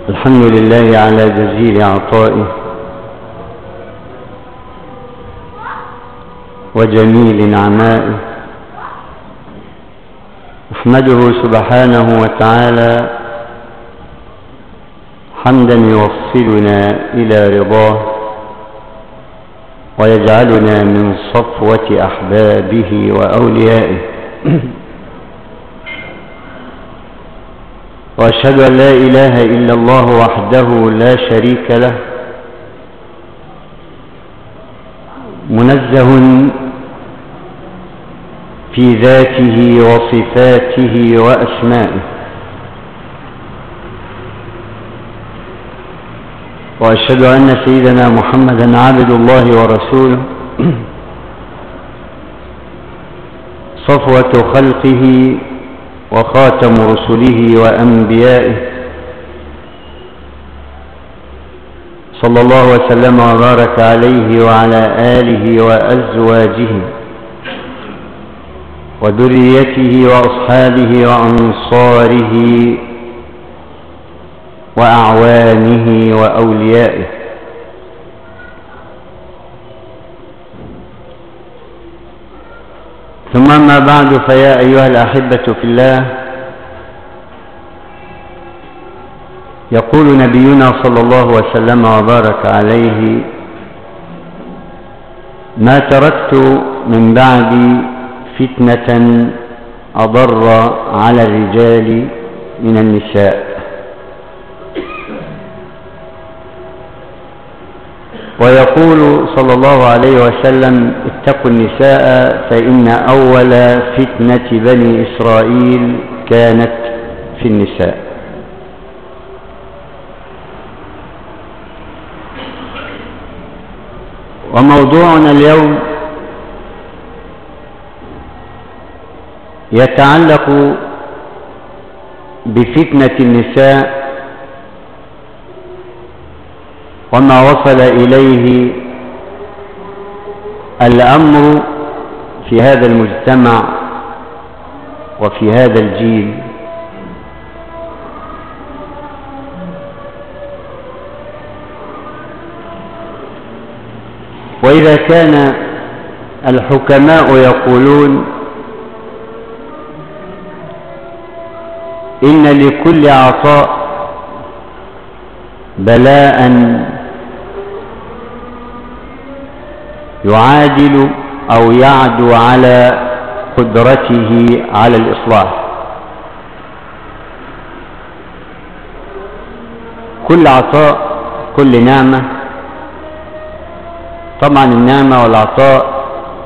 الحمد لله على جزيل عطائه وجميل نعمائه. أحمده سبحانه وتعالى حمدا يوصلنا إلى رضاه ويجعلنا من صفوة أحبابه وأوليائه. وأشهد أن لا إله إلا الله وحده لا شريك له، منزه في ذاته وصفاته وأسمائه. وأشهد أن سيدنا محمدا عبد الله ورسوله، صفوة خلقه وخاتم رسله وأنبيائه، صلى الله وسلم وبارك عليه وعلى آله وأزواجه وذريته وأصحابه وأنصاره وأعوانه وأوليائه. ثم ما بعد، فيا أيها الأحبة في الله، يقول نبينا صلى الله وسلم وبارك عليه: ما تركت من بعدي فتنة أضر على الرجال من النساء. ويقول صلى الله عليه وسلم: اتقوا النساء فإن أول فتنة بني إسرائيل كانت في النساء. وموضوعنا اليوم يتعلق بفتنة النساء وما وصل إليه الأمر في هذا المجتمع وفي هذا الجيل. وإذا كان الحكماء يقولون إن لكل عطاء بلاء يعادل أو يعدو على قدرته على الإصلاح. كل عطاء، كل نعمة، طبعا النعمة والعطاء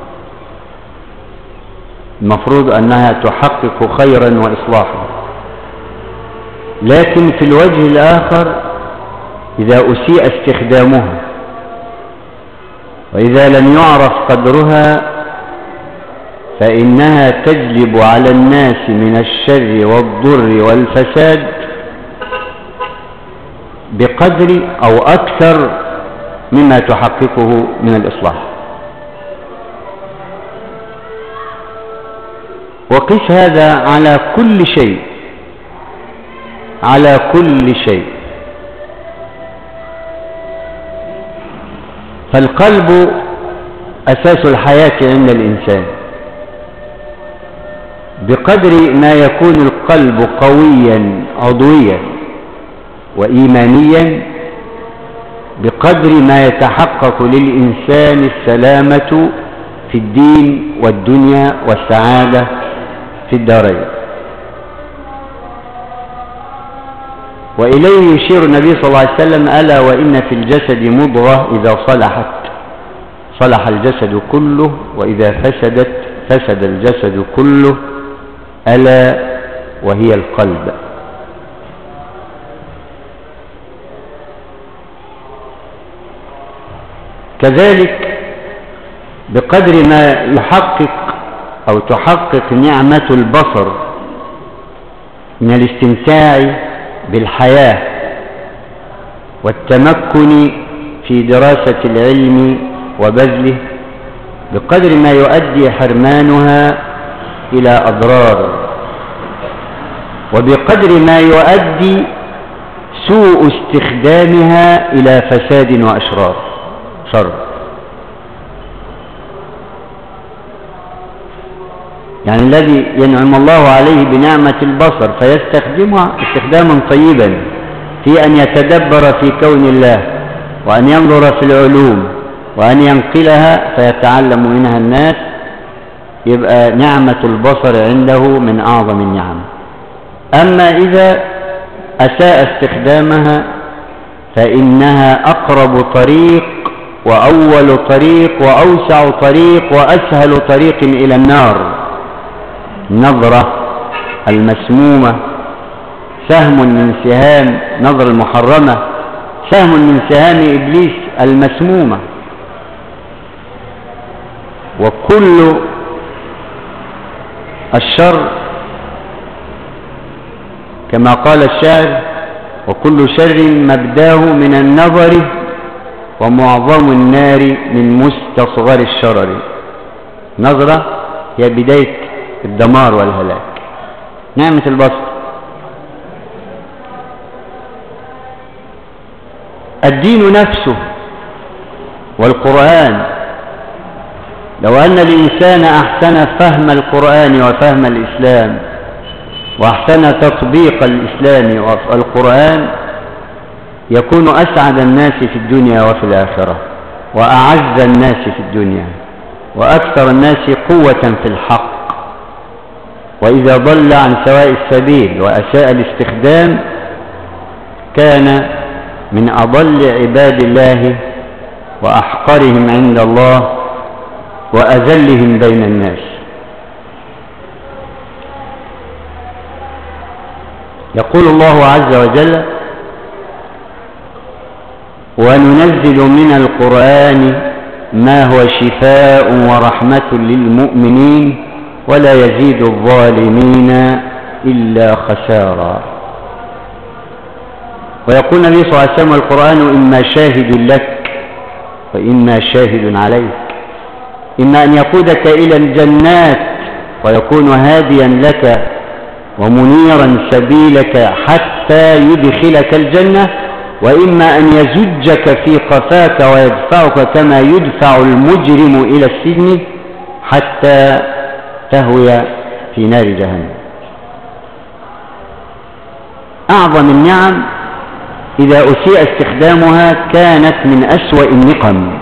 المفروض أنها تحقق خيرا وإصلاحا، لكن في الوجه الآخر إذا أسيء استخدامها وإذا لم يعرف قدرها فإنها تجلب على الناس من الشر والضر والفساد بقدر أو أكثر مما تحققه من الإصلاح. وقس هذا على كل شيء، على كل شيء. فالقلب أساس الحياة عند الإنسان. بقدر ما يكون القلب قويا عضويا وإيمانيا، بقدر ما يتحقق للإنسان السلامة في الدين والدنيا والسعادة في الدارين. وإليه يشير النبي صلى الله عليه وسلم: ألا وإن في الجسد مضغة إذا صلحت صلح الجسد كله وإذا فسدت فسد الجسد كله، ألا وهي القلب. كذلك بقدر ما يحقق أو تحقق نعمة البصر من الاستمتاع بالحياة والتمكن في دراسة العلم وبذله، بقدر ما يؤدي حرمانها إلى أضرار، وبقدر ما يؤدي سوء استخدامها إلى فساد وأشرار شر. يعني الذي ينعم الله عليه بنعمة البصر فيستخدمها استخداما طيبا في أن يتدبر في كون الله وأن ينظر في العلوم وأن ينقلها فيتعلم منها الناس، يبقى نعمة البصر عنده من أعظم النعم. أما إذا أساء استخدامها فإنها أقرب طريق وأول طريق وأوسع طريق وأسهل طريق إلى النار. نظرة المسمومة سهم من سهام نظر المحرمة، سهم من سهام إبليس المسمومة. وكل الشر كما قال الشاعر: وكل شر مبداه من النظر ومعظم النار من مستصغر الشرر. نظرة هي بداية الدمار والهلاك. نعمة البصر. الدين نفسه والقرآن، لو أن الإنسان أحسن فهم القرآن وفهم الإسلام وأحسن تطبيق الإسلام والقرآن يكون أسعد الناس في الدنيا وفي الآخرة وأعز الناس في الدنيا وأكثر الناس قوة في الحق. وإذا ضل عن سواء السبيل وأساء الاستخدام كان من أضل عباد الله وأحقرهم عند الله وأذلهم بين الناس. يقول الله عز وجل: وننزل من القرآن ما هو شفاء ورحمة للمؤمنين ولا يزيد الظالمين إلا خسارا. ويقول النبي صلى الله عليه وسلم: القرآن إما شاهد لك وإما شاهد عليك، إما أن يقودك إلى الجنات ويكون هاديا لك ومنيرا سبيلك حتى يدخلك الجنة، وإما أن يزجك في قفاك ويدفعك كما يدفع المجرم إلى السجن حتى تهوي في نار جهنم. أعظم النعم إذا أسيء استخدامها كانت من أسوأ النقم،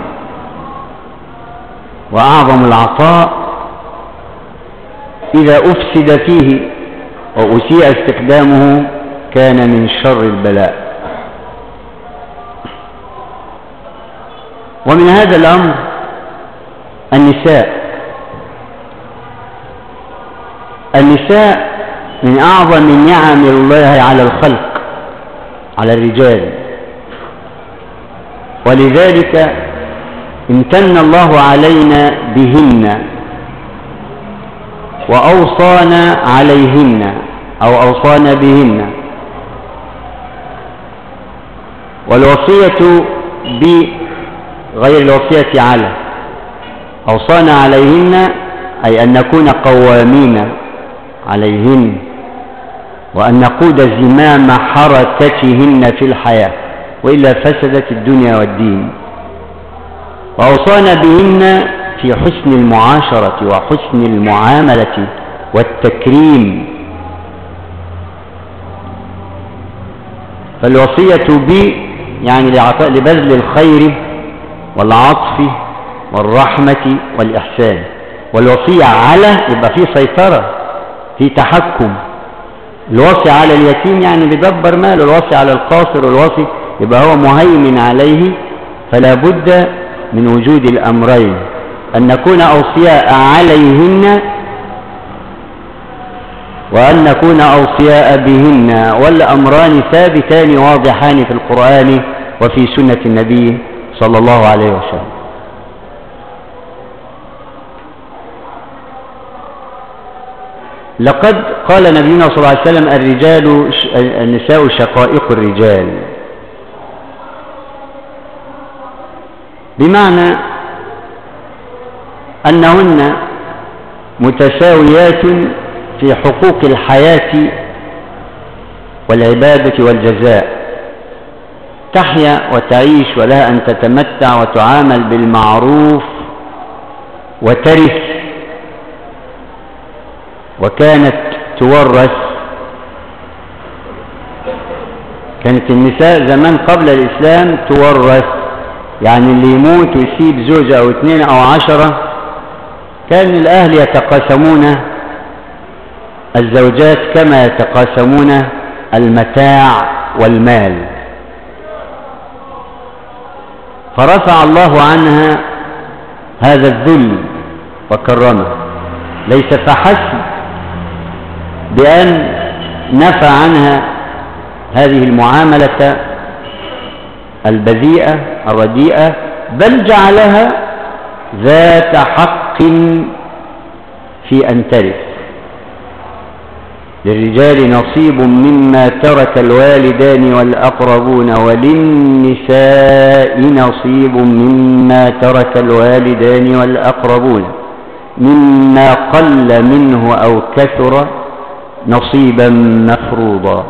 وأعظم العطاء إذا أفسد فيه وأسيء استخدامه كان من شر البلاء. ومن هذا الأمر النساء من أعظم نعم الله على الخلق على الرجال، ولذلك امتن الله علينا بهن وأوصانا عليهن أو أوصانا بهن. والوصية بغير الوصية على، أوصانا عليهن أي أن نكون قوامين عليهن وأن نقود زمام حركتهن في الحياة وإلا فسدت الدنيا والدين. وأوصانا بهن في حسن المعاشرة وحسن المعاملة والتكريم. فالوصية يعني لبذل الخير والعطف والرحمة والإحسان. والوصية على يبقى فيه سيطرة، فيه تحكم. الوصي على اليتيم يعني بيدبر ماله، الوصي على القاصر والوصي يبقى هو مهيمن عليه. فلا بد من وجود الأمرين، أن نكون أوصياء عليهن وأن نكون أوصياء بهن، والأمران ثابتان واضحان في القرآن وفي سنة النبي صلى الله عليه وسلم. لقد قال نبينا صلى الله عليه وسلم: النساء شقائق الرجال، بمعنى أنهن متساويات في حقوق الحياة والعبادة والجزاء. تحيا وتعيش ولها أن تتمتع وتعامل بالمعروف وترث، وكانت تورث. كانت النساء زمان قبل الإسلام تورث، يعني اللي يموت ويسيب زوجة أو 2 أو 10 كان الأهل يتقاسمون الزوجات كما يتقاسمون المتاع والمال. فرفع الله عنها هذا الذل وكرمه، ليس فحسب بأن نفى عنها هذه المعاملة البذيئة الرديئة، بل جعلها ذات حق في أن ترث. للرجال نصيب مما ترك الوالدان والأقربون، وللنساء نصيب مما ترك الوالدان والأقربون، مما قل منه أو كثر نصيبا مفروضا.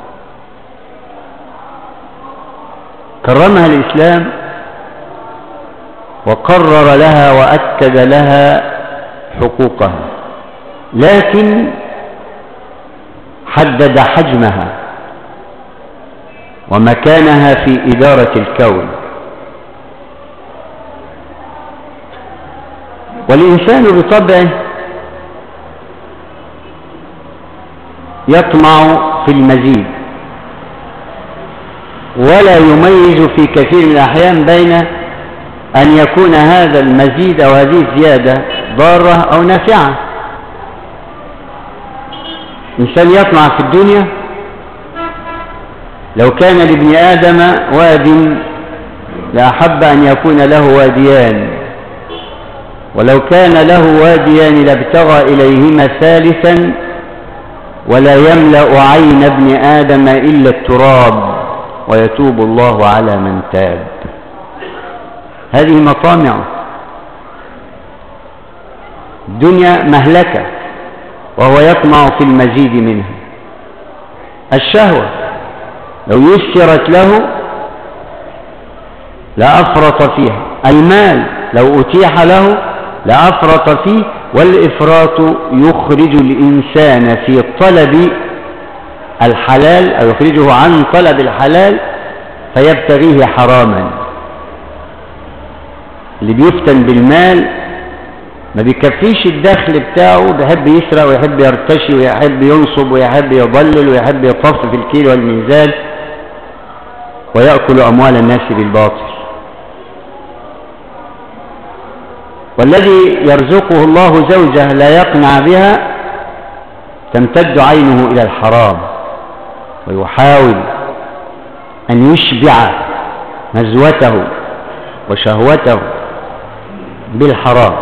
كرمها الإسلام وقرر لها وأكد لها حقوقها، لكن حدد حجمها ومكانها في إدارة الكون. والإنسان بطبعه يطمع في المزيد، ولا يميز في كثير من الأحيان بين أن يكون هذا المزيد أو هذه الزيادة ضارة أو نافعة. إنسان يطمع في الدنيا، لو كان لابن آدم واد لأحب أن يكون له واديان، ولو كان له واديان لابتغى إليهما ثالثا، ولا يملأ عين ابن آدم إلا التراب، ويتوب الله على من تاب. هذه مطامع الدنيا مهلكة، وهو يطمع في المزيد منها. الشهوة لو يسرت له لأفرط فيها، المال لو أتيح له لأفرط فيه، والإفراط يخرج الإنسان في طلب الحلال أو يخرجه عن طلب الحلال فيبتغيه حراما. اللي بيفتن بالمال ما بيكفيش الدخل بتاعه، بيحب يسرق ويحب يرتشي ويحب ينصب ويحب يضلل ويحب يطف في الكيل والميزان ويأكل أموال الناس بالباطل. والذي يرزقه الله زوجة لا يقنع بها تمتد عينه إلى الحرام، ويحاول أن يشبع نزوته وشهوته بالحرام،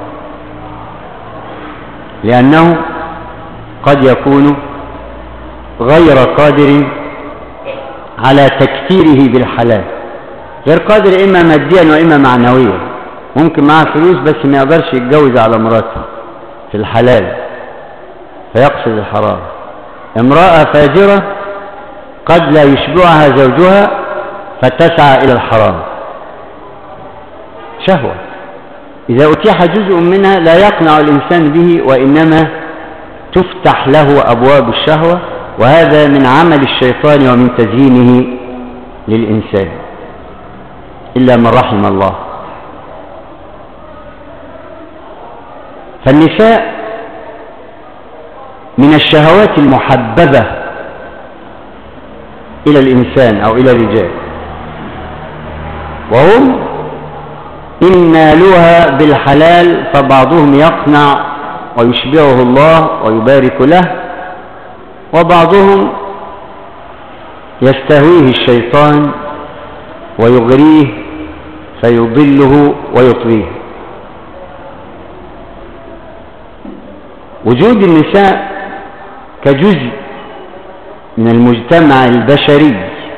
لأنه قد يكون غير قادر على تكثيره بالحلال، غير قادر إما ماديا وإما معنويا. ممكن معه فلوس بس ما يقدرش يتجوز على مراته في الحلال فيقصد الحرام. امرأة فاجرة قد لا يشبعها زوجها فتسعى إلى الحرام. شهوة إذا أتيح جزء منها لا يقنع الإنسان به، وإنما تفتح له أبواب الشهوة، وهذا من عمل الشيطان ومن تزيينه للإنسان إلا من رحم الله. فالنساء من الشهوات المحببة إلى الإنسان أو إلى الرجال، وهم إن نالوها بالحلال فبعضهم يقنع ويشبعه الله ويبارك له، وبعضهم يستهويه الشيطان ويغريه فيضله ويطغيه. وجود النساء كجزء من المجتمع البشري،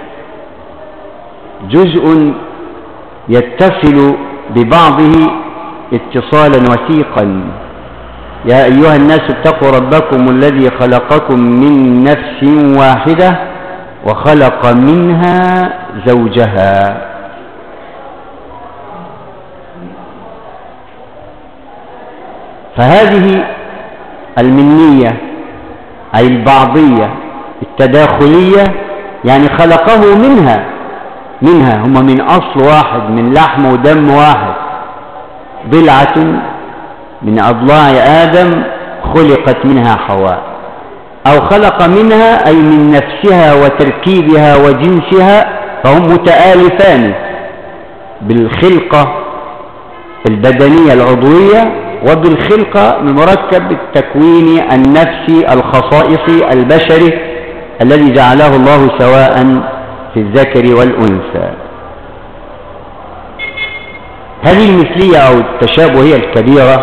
جزء يتصل ببعضه اتصالا وثيقا. يا أيها الناس اتقوا ربكم الذي خلقكم من نفس واحدة وخلق منها زوجها. فهذه المنية أي البعضية التداخلية، يعني خلقه منها هم من أصل واحد، من لحم ودم واحد، ضلعة من أضلاع آدم خلقت منها حواء، أو خلق منها أي من نفسها وتركيبها وجنسها، فهم متآلفان بالخلقة البدنية العضوية وبالخلقة المركب التكويني النفسي الخصائصي البشري الذي جعله الله سواء في الذكر والأنثى. هذه المثلية أو التشابهية الكبيرة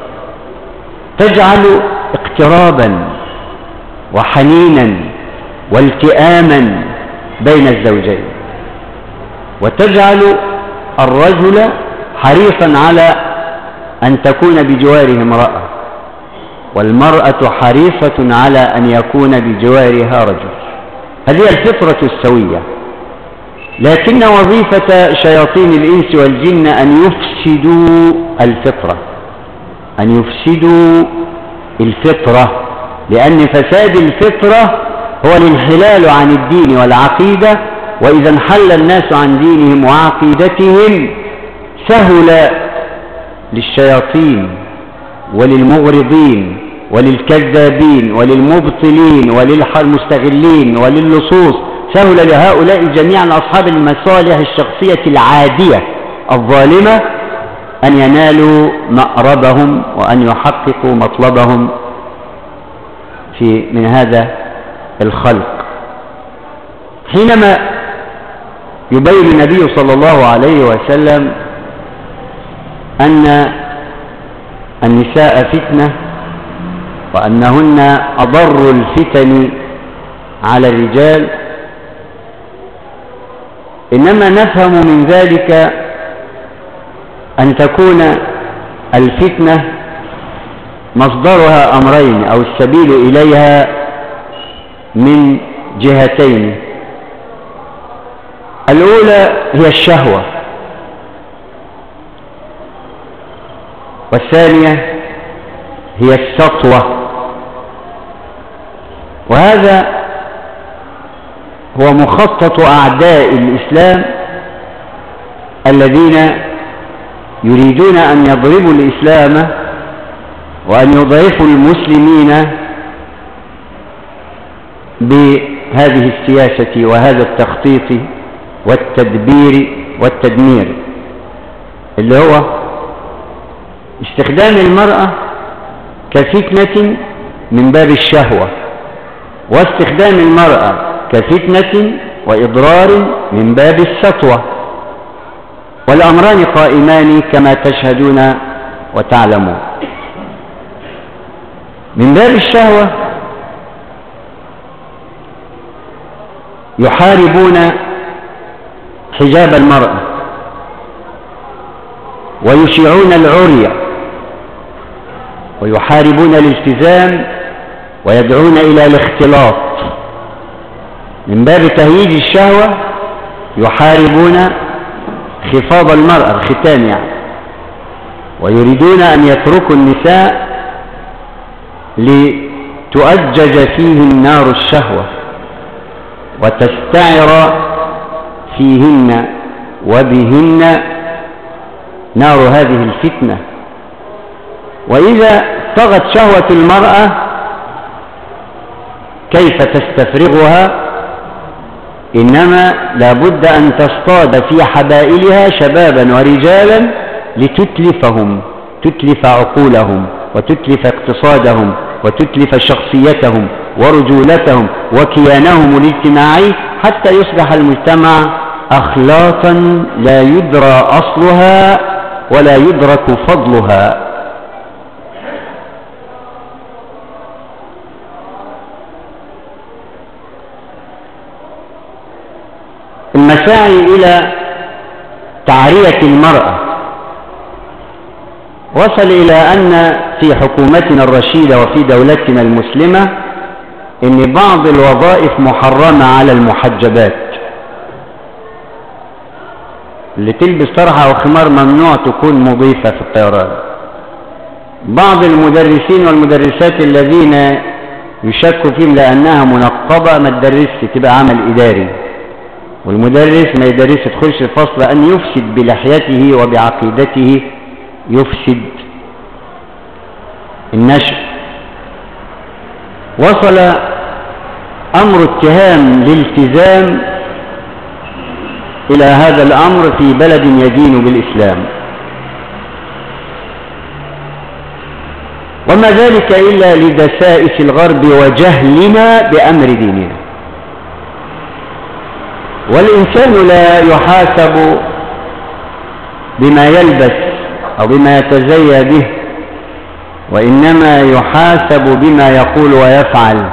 تجعل اقترابا وحنينا والتئاما بين الزوجين، وتجعل الرجل حريصا على أن تكون بجواره امرأة، والمرأة حريصة على أن يكون بجوارها رجل. هذه الفطرة السوية، لكن وظيفة شياطين الإنس والجن أن يفسدوا الفطرة، أن يفسدوا الفطرة، لأن فساد الفطرة هو الانحلال عن الدين والعقيدة، وإذا انحل الناس عن دينهم وعقيدتهم سهل للشياطين وللمغرضين وللكذابين وللمبطلين وللمستغلين وللصوص، سهل لهؤلاء جميعا أصحاب المصالح الشخصية العادية الظالمة أن ينالوا مأربهم وأن يحققوا مطلبهم من هذا الخلق. حينما يبين النبي صلى الله عليه وسلم أن النساء فتنة وأنهن أضر الفتن على الرجال، إنما نفهم من ذلك أن تكون الفتنة مصدرها أمرين أو السبيل إليها من جهتين. الأولى هي الشهوة، والثانية هي السطوة، وهذا هو مخطط أعداء الإسلام الذين يريدون أن يضربوا الإسلام وأن يضعفوا المسلمين بهذه السياسة وهذا التخطيط والتدبير والتدمير، اللي هو استخدام المرأة كفتنة من باب الشهوة، واستخدام المرأة كفتنة وإضرار من باب السطوة، والأمران قائمان كما تشهدون وتعلمون. من باب الشهوة يحاربون حجاب المرأة ويشيعون العري ويحاربون الالتزام ويدعون إلى الاختلاط. من باب تهييج الشهوة يحاربون خفاض المرأة، الختان يعني، ويريدون أن يتركوا النساء لتؤجج فيهن نار الشهوة وتستعر فيهن وبهن نار هذه الفتنة. وإذا طغت شهوة المرأة كيف تستفرغها؟ إنما لابد أن تصطاد في حبائلها شبابا ورجالا لتتلفهم، تتلف عقولهم وتتلف اقتصادهم وتتلف شخصيتهم ورجولتهم وكيانهم الاجتماعي، حتى يصبح المجتمع أخلاقا لا يدرى أصلها ولا يدرك فضلها. المساعي إلى تعرية المرأة وصل إلى أن في حكومتنا الرشيدة وفي دولتنا المسلمة ان بعض الوظائف محرمة على المحجبات، اللي تلبس طرحة وخمار ممنوع تكون مضيفة في الطيران. بعض المدرسين والمدرسات الذين يشك فيهم لأنها منقبة ما تدرسش، تبقى عمل إداري، والمدرس ما يدرس تخش الفصل أن يفسد بلحيته وبعقيدته، يفسد النشء. وصل أمر اتهام الالتزام إلى هذا الأمر في بلد يدين بالإسلام، وما ذلك إلا لدسائس الغرب وجهلنا بأمر ديننا. والإنسان لا يحاسب بما يلبس أو بما يتزيى به، وإنما يحاسب بما يقول ويفعل.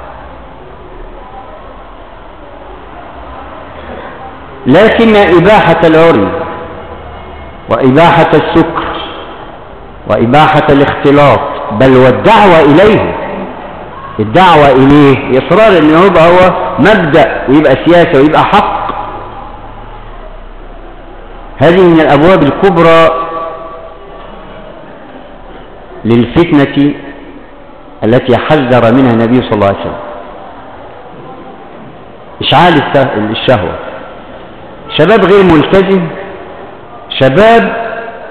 لكن إباحة العري وإباحة السكر وإباحة الاختلاط، بل والدعوة إليه، الدعوة إليه إصرار أنه يبقى هو مبدأ ويبقى سياسة ويبقى حق، هذه من الأبواب الكبرى للفتنة التي حذر منها النبي صلى الله عليه وسلم. إشعال الشهوة، شباب غير ملتزم، شباب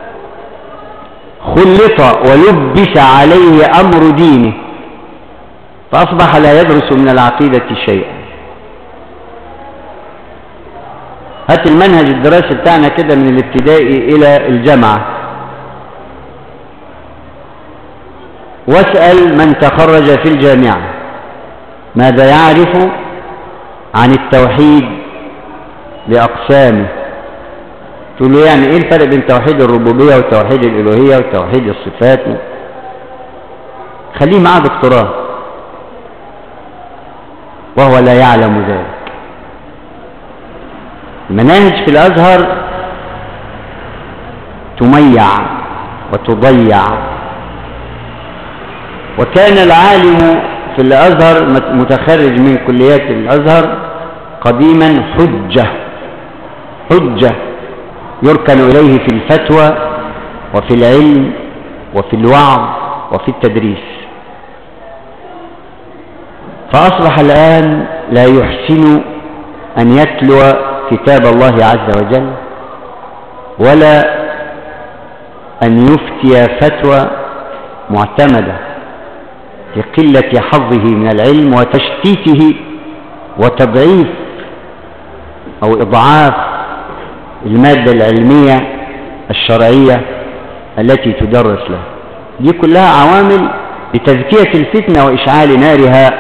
خلط ولبس عليه أمر دينه فأصبح لا يدرس من العقيدة شيئا. هات المنهج الدراسي بتاعنا كده من الابتدائي إلى الجامعة، واسأل من تخرج في الجامعة ماذا يعرف عن التوحيد بأقسامه. تقول له يعني ايه الفرق بين توحيد الربوبية وتوحيد الالوهية وتوحيد الصفات؟ خليه معاه دكتوراه وهو لا يعلم ذلك. المناهج في الازهر تميع وتضيع، وكان العالم في الازهر متخرج من كليات الازهر قديما حجة يركن إليه في الفتوى وفي العلم وفي الوعظ وفي التدريس. فأصبح الآن لا يحسن أن يتلو كتاب الله عز وجل ولا أن يفتي فتوى معتمدة لقلة حظه من العلم وتشتيته وتضعيف أو إضعاف المادة العلمية الشرعية التي تدرس له. دي كلها عوامل لتزكية الفتنة وإشعال نارها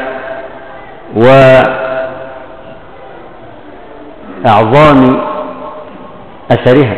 وإعظام أثرها.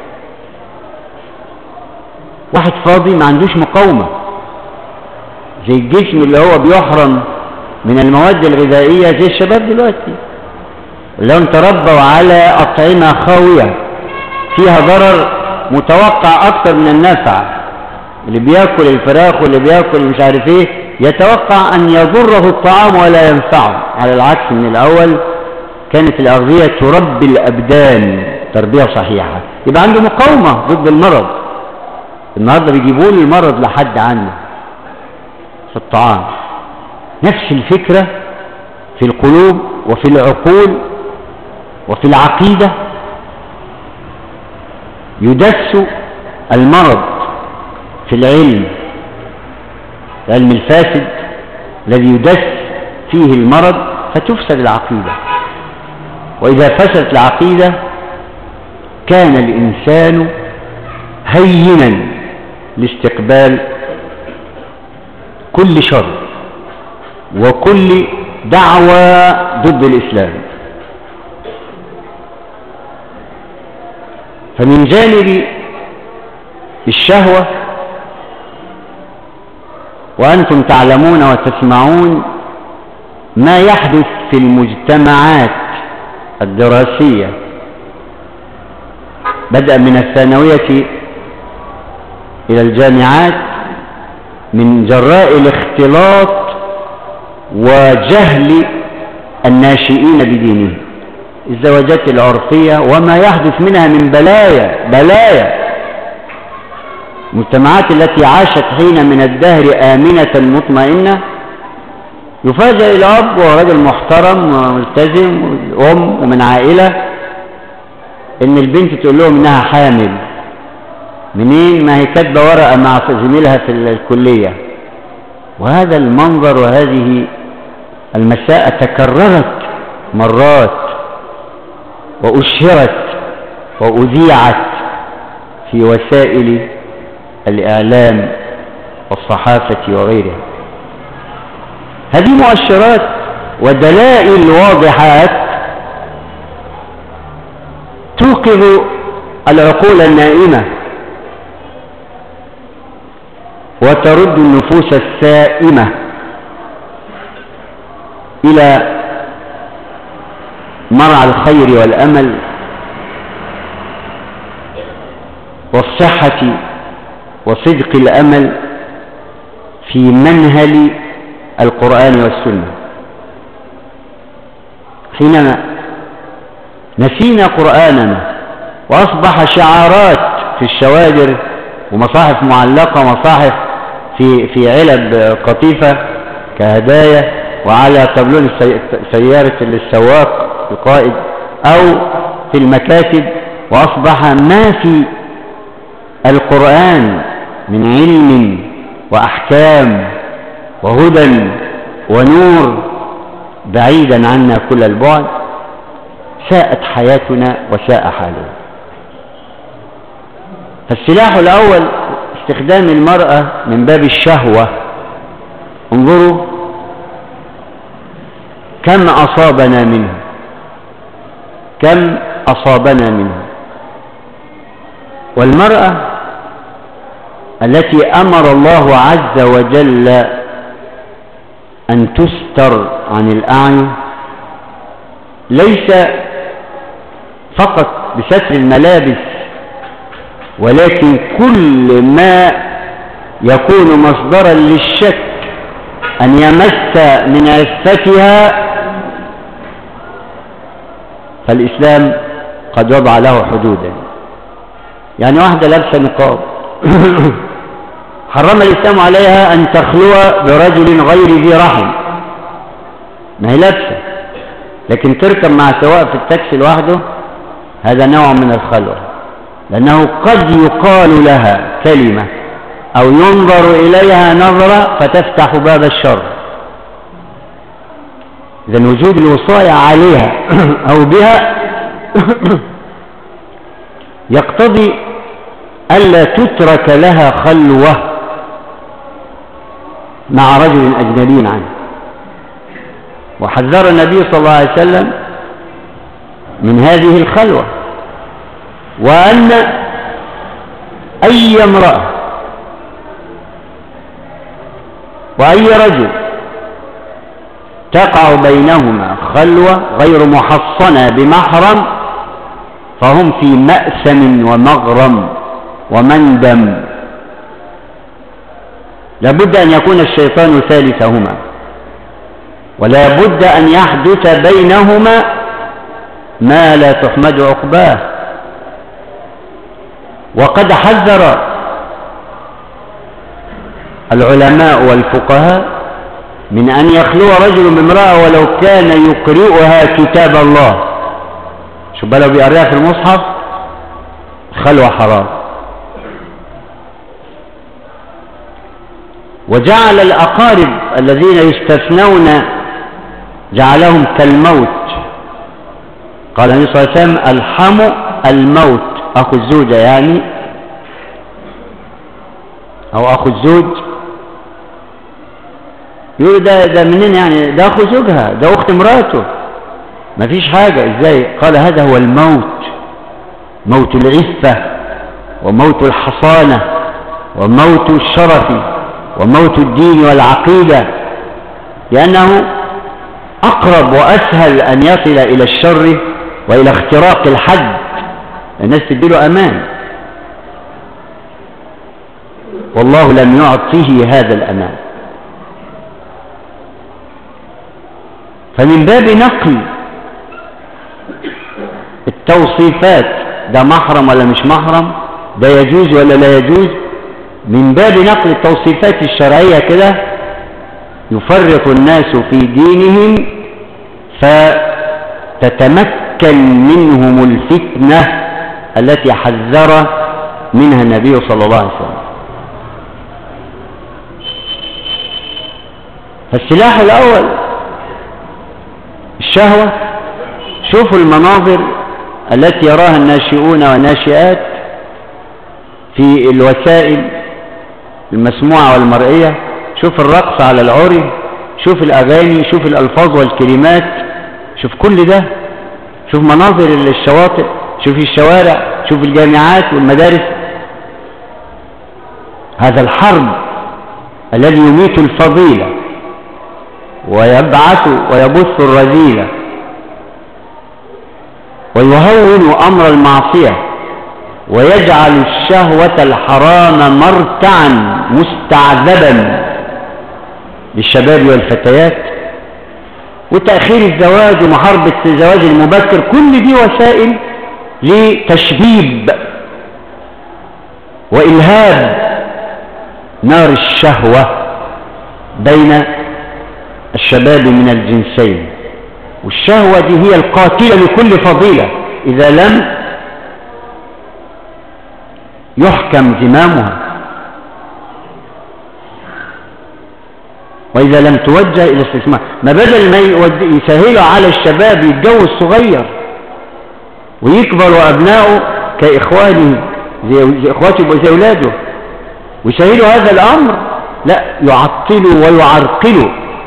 واحد فاضي ما عندوش مقاومة، زي الجسم اللي هو بيحرم من المواد الغذائية زي الشباب دلوقتي، لو تربوا على أطعمة خاوية فيها ضرر متوقع أكثر من النفع. اللي بيأكل الفراخ واللي بيأكل مش عارف ايه يتوقع أن يضره الطعام ولا ينفعه، على العكس من الأول كانت الأغذية تربي الأبدان تربية صحيحة، يبقى عنده مقاومة ضد المرض. النهارده بيجيبوا لي المرض لحد عنه في الطعام. نفس الفكرة في القلوب وفي العقول وفي العقيدة، يدس المرض في العلم الفاسد الذي يدس فيه المرض فتفسد العقيدة. وإذا فسدت العقيدة كان الإنسان هينا لاستقبال كل شر وكل دعوة ضد الإسلام. فمن جانب الشهوة، وأنتم تعلمون وتسمعون ما يحدث في المجتمعات الدراسية بدءا من الثانوية إلى الجامعات من جراء الاختلاط وجهل الناشئين بدينهم، الزواجات العرفية وما يحدث منها من بلايا. المجتمعات التي عاشت حين من الدهر آمنة مطمئنة، يفاجأ الأب وهو رجل محترم وملتزم وأم ومن عائلة إن البنت تقول لهم إنها حامل. منين؟ ما هي كاتبة ورقة مع زميلها في الكلية. وهذا المنظر وهذه المساءة تكررت مرات وأشهرت وأذيعت في وسائل الإعلام والصحافة وغيرها. هذه مؤشرات ودلائل واضحات توقظ العقول النائمة وترد النفوس السائمة إلى مرعى الخير والأمل والصحة وصدق الأمل في منهل القرآن والسنة. حينما نسينا قرآننا وأصبح شعارات في الشوادر ومصاحف معلقة ومصاحف في علب قطيفة كهدايا وعلى تابلون سيارة السواق القائد أو في المكاتب، وأصبح ما في القرآن من علم وأحكام وهدى ونور بعيدا عنا كل البعد. ساءت حياتنا وساء حالنا. فالسلاح الأول استخدام المرأة من باب الشهوة. انظروا كم أصابنا منه. والمرأة التي أمر الله عز وجل أن تستر عن الأعين ليس فقط بستر الملابس، ولكن كل ما يكون مصدرا للشك أن يمس من عفتها، فالإسلام قد وضع له حدودا. يعني واحدة لابسة نقاب حرم الإسلام عليها أن تخلو برجل غير ذي رحم، ما هي لابسة، لكن تركب مع سواق في التاكسي لوحده، هذا نوع من الخلوة، لأنه قد يقال لها كلمة أو ينظر إليها نظرة فتفتح باب الشر. إذن وجود الوصاية عليها أو بها يقتضي ألا تترك لها خلوة مع رجل أجنبي عنه. وحذر النبي صلى الله عليه وسلم من هذه الخلوة، وأن أي امرأة وأي رجل تقع بينهما خلوة غير محصنة بمحرم فهم في مأثم ومغرم ومندم. لابد أن يكون الشيطان ثالثهما، ولا بد أن يحدث بينهما ما لا تحمد عقباه. وقد حذر العلماء والفقهاء من أن يخلو رجل بامرأة ولو كان يقرئها كتاب الله. شو بقى لو بيقرئها في المصحف؟ خلوة حرام. وجعل الأقارب الذين يستثنون جعلهم كالموت. قال النبي صلى الله عليه وسلم الحم الموت، أخو الزوجة يعني أو أخو الزوج. يقول ده منين يعني؟ ده أخو زوجها، ده أخت مراته، ما فيش حاجة. إزاي؟ قال هذا هو الموت، موت العفة وموت الحصانة وموت الشرف وموت الدين والعقيدة، لأنه أقرب وأسهل أن يصل إلى الشر وإلى اختراق الحد. الناس تديله أمان، والله لم يعطيه هذا الأمان. فمن باب نقل التوصيفات، ده محرم ولا مش محرم، ده يجوز ولا لا يجوز، من باب نقل التوصيفات الشرعية كده يفرق الناس في دينهم فتتمكن منهم الفتنة التي حذر منها النبي صلى الله عليه وسلم. فالسلاح الأول الشهوة. شوفوا المناظر التي يراها الناشئون والناشئات في الوسائل المسموعة والمرئية، شوف الرقص على العري، شوف الأغاني، شوف الألفاظ والكلمات، شوف كل ده، شوف مناظر الشواطئ، شوف الشوارع، شوف الجامعات والمدارس. هذا الحرب الذي يميت الفضيلة ويبعث ويبث الرذيلة ويهون أمر المعصية ويجعل الشهوة الحرام مرتعا مستعذبا للشباب والفتيات، وتأخير الزواج ومحاربة الزواج المبكر، كل دي وسائل لتشبيب وإلهاب نار الشهوة بين الشباب من الجنسين. والشهوة دي هي القاتلة لكل فضيلة إذا لم يحكم زمامها، وإذا لم توجه إلى استثمار. ما بدل ما يسهلوا على الشباب يتجوز صغير ويكبروا أبنائه كإخوانه زي إخواته وزي أولاده ويسهلوا هذا الأمر، لا، يعطلوا ويعرقلوا،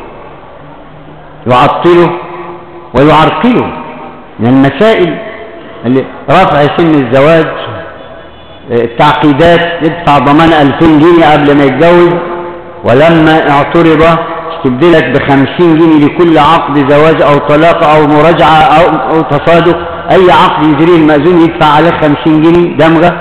يعطلوا ويعرقلوا. من المسائل اللي رفع سن الزواج، التعقيدات، يدفع ضمان 2000 جنيه قبل ما يتجوز، ولما اعترض استبدلت ب50 جنيه لكل عقد زواج أو طلاق أو مراجعة أو تصادق. أي عقد يجريه المأذون يدفع عليه 50 جنيه دمغة.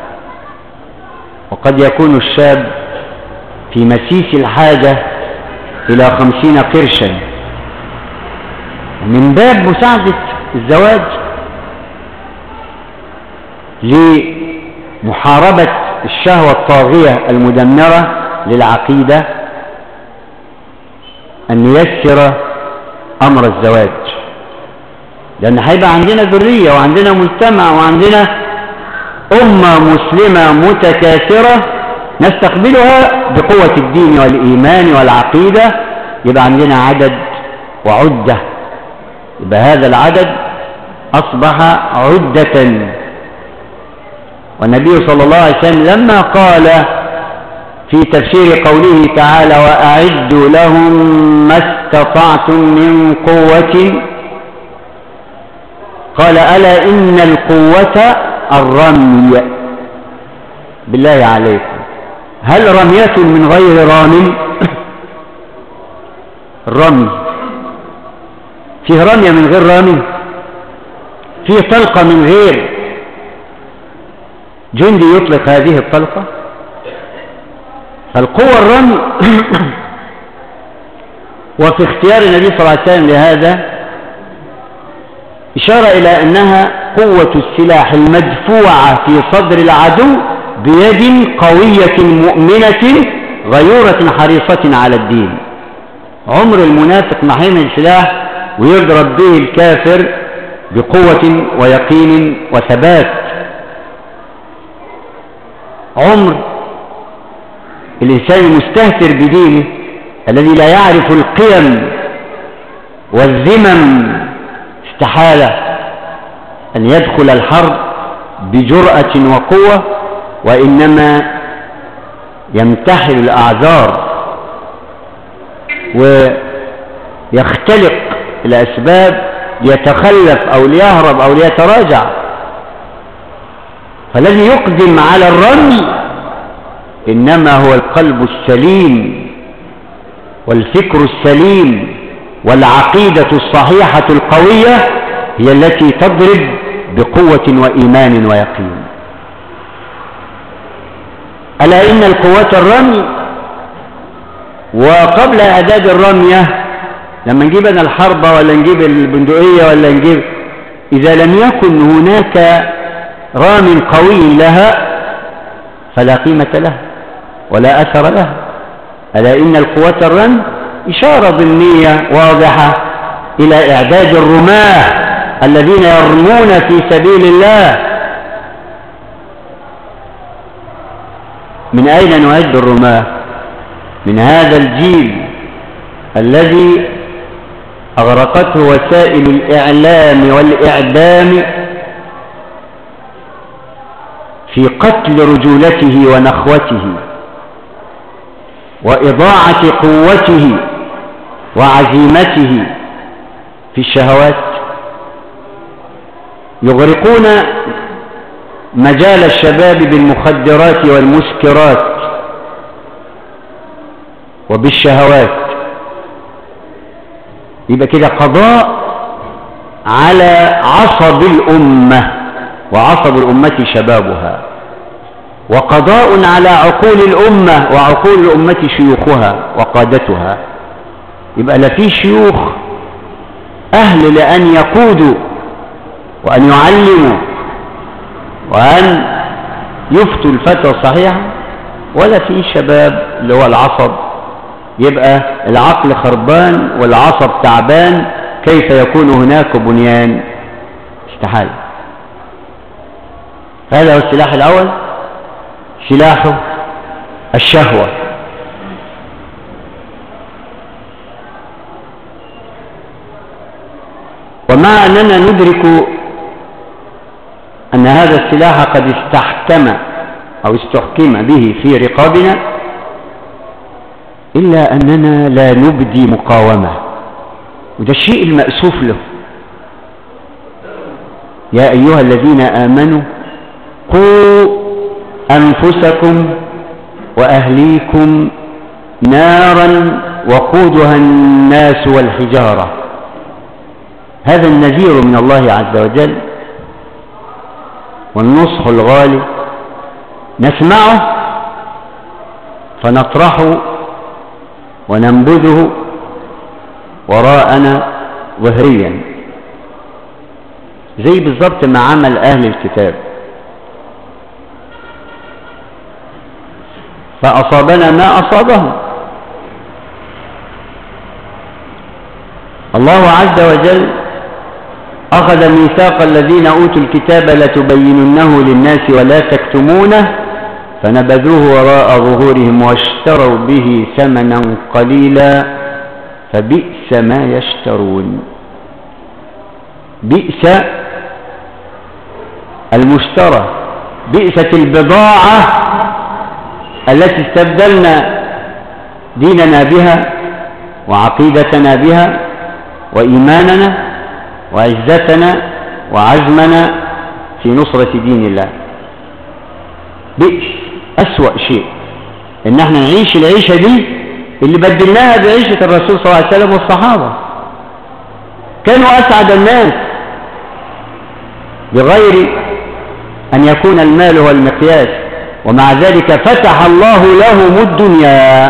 وقد يكون الشاب في مسيس الحاجة إلى 50 قرشا. من باب مساعدة الزواج لمحاربة الشهوة الطاغية المدمرة للعقيدة أن نيسر أمر الزواج، لأن هيبقى عندنا ذرية وعندنا مجتمع وعندنا أمة مسلمة متكاثرة نستقبلها بقوة الدين والإيمان والعقيدة. يبقى عندنا عدد وعدة، يبقى هذا العدد أصبح عدة. والنبي صلى الله عليه وسلم لما قال في تفسير قوله تعالى وأعدوا لهم ما استطعتم من قوة، قال ألا إن القوة الرمي. بالله عليكم، هل رمية من غير رام؟ الرمي فيه رمية من غير رامي، فيه طلقة من غير جندي يطلق هذه الطلقة. فالقوة الرمي وفي اختيار النبي صلى الله عليه وسلم لهذا إشارة إلى أنها قوة السلاح المدفوعة في صدر العدو بيد قوية مؤمنة غيورة حريصة على الدين. عمر المنافق ما حمل سلاح ويضرب به الكافر بقوة ويقين وثبات. عمر الإنسان المستهتر بدينه الذي لا يعرف القيم والذمم استحالة أن يدخل الحرب بجرأة وقوة، وإنما يمتحل الأعذار ويختلق الأسباب ليتخلف أو ليهرب أو ليتراجع. فالذي يقدم على الرمي إنما هو القلب السليم والفكر السليم والعقيدة الصحيحة القوية، هي التي تضرب بقوة وإيمان ويقين. ألا إن القوة الرمي. وقبل إعداد الرمية لما نجيب أنا الحربة ولا نجيب البندقية ولا نجيب، إذا لم يكن هناك رام قوي لها فلا قيمة لها ولا أثر لها. ألا إن القوة الرمي إشارة ضمنية واضحة إلى إعداد الرماة الذين يرمون في سبيل الله. من أين نعد الرماة؟ من هذا الجيل الذي أغرقته وسائل الإعلام والإعدام في قتل رجولته ونخوته وإضاعة قوته وعزيمته في الشهوات. يغرقون مجال الشباب بالمخدرات والمسكرات وبالشهوات. يبقى كده قضاء على عصب الأمة، وعصب الأمة شبابها، وقضاء على عقول الأمة وعقول الأمة شيوخها وقادتها. يبقى لا في شيوخ أهل لأن يقودوا وأن يعلموا وأن يفتوا الفتوى الصحيحة، ولا في شباب اللي هو العصب. يبقى العقل خربان والعصب تعبان، كيف يكون هناك بنيان؟ استحال. هذا هو السلاح الأول، سلاح الشهوة. ومع أننا ندرك أن هذا السلاح قد استحكم أو استحكم به في رقابنا، إلا أننا لا نبدي مقاومة، وده الشيء المأسوف له. يا أيها الذين آمنوا قوا أنفسكم وأهليكم نارا وقودها الناس والحجارة. هذا النذير من الله عز وجل والنصح الغالي، نسمعه فنطرحه وننبذه وراءنا ظهريا، زي بالضبط ما عمل أهل الكتاب. فأصابنا ما أصابهم. الله عز وجل أخذ ميثاق الذين أوتوا الكتاب لتبيننه للناس ولا تكتمونه، فنبذوه وراء ظهورهم واشتروا به ثمنا قليلا فبئس ما يشترون. بئس المشترى، بئست البضاعة التي استبدلنا ديننا بها وعقيدتنا بها وإيماننا وعزتنا وعزمنا في نصرة دين الله. بئس أسوأ شيء إن احنا نعيش العيشة دي اللي بدلناها بعيشة الرسول صلى الله عليه وسلم والصحابة. كانوا أسعد الناس بغير أن يكون المال هو المقياس، ومع ذلك فتح الله لهم الدنيا،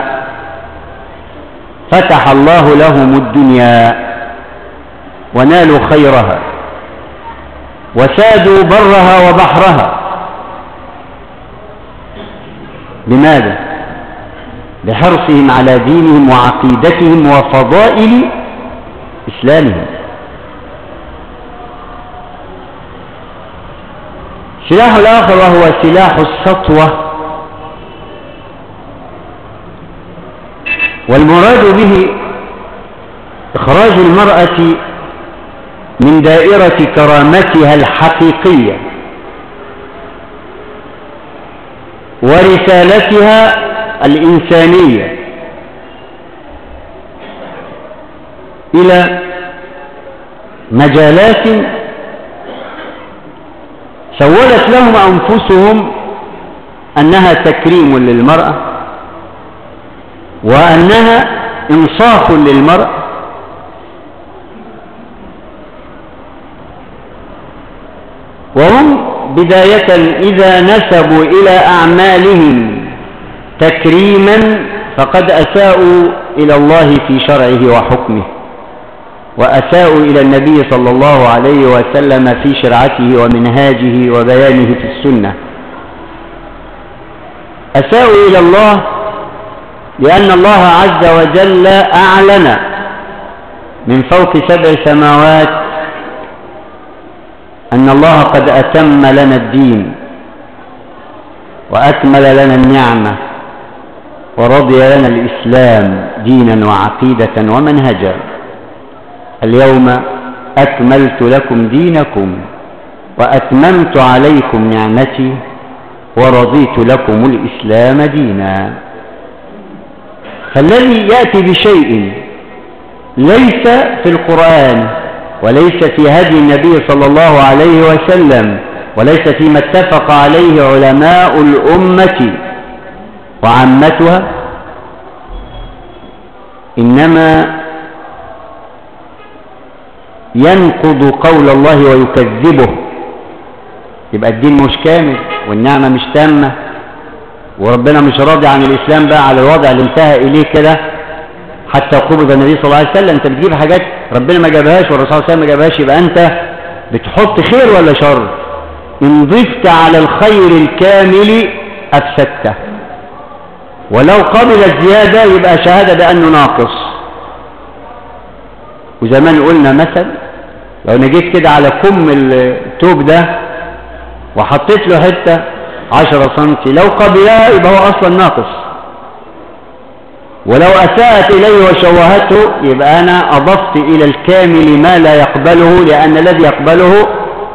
فتح الله لهم الدنيا ونالوا خيرها وسادوا برها وبحرها. لماذا؟ لحرصهم على دينهم وعقيدتهم وفضائل إسلامهم. سلاح الآخر وهو سلاح السطوة، والمراد به إخراج المرأة من دائرة كرامتها الحقيقية ورسالتها الإنسانية إلى مجالات سولت لهم أنفسهم أنها تكريم للمرأة وأنها إنصاف للمرأة، وهم بداية إذا نسبوا إلى أعمالهم تكريما فقد أساءوا إلى الله في شرعه وحكمه، وأساءوا إلى النبي صلى الله عليه وسلم في شرعته ومنهاجه وبيانه في السنة. أساءوا إلى الله لأن الله عز وجل أعلن من فوق 7 سماوات أن الله قد أتم لنا الدين وأكمل لنا النعمة ورضي لنا الإسلام دينا وعقيدة ومنهجا. اليوم أكملت لكم دينكم وأتممت عليكم نعمتي ورضيت لكم الإسلام دينا. فالذي يأتي بشيء ليس في القرآن وليس في هدي النبي صلى الله عليه وسلم وليس فيما اتفق عليه علماء الأمة وعامتها، إنما ينقض قول الله ويكذبه. يبقى الدين مش كامل والنعمة مش تامة وربنا مش راضي عن الإسلام بقى على الوضع اللي انتهى إليه كده حتى قبض النبي صلى الله عليه وسلم. انت بتجيب حاجات ربنا ما جابهاش والرسول صلى الله عليه وسلم ما جابهاش، يبقى انت بتحط خير ولا شر؟ إن ضفت على الخير الكامل أفسدته، ولو قبل الزيادة يبقى شهادة بأنه ناقص. وزمان قلنا مثل، لو انا جيت كده على كم التوب ده وحطيت له حتة 10 سنتي لو قبلها يبقى هو أصلا ناقص، ولو أساءت إليه وشوهته يبقى أنا أضفت إلى الكامل ما لا يقبله، لأن الذي يقبله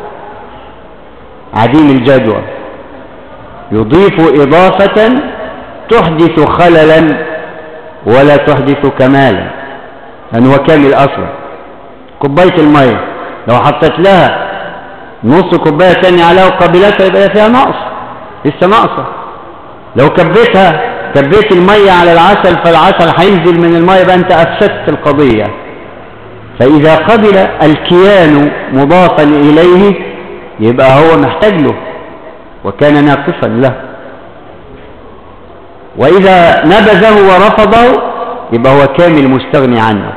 عديم الجدوى. يضيف إضافة تحدث خللا ولا تحدث كمالا، لأنه هو كامل أصلا. كوباية المية لو حطيت لها نص كوباية تانية عليها وقبلتها يبقى فيها نقص، لسه ناقصة. لو كبيت المية على العسل فالعسل هينزل من المية، يبقى أنت أفسدت القضية. فإذا قبل الكيان مضافا إليه يبقى هو محتاج له وكان ناقصا له، وإذا نبذه ورفضه يبقى هو كامل مستغني عنه.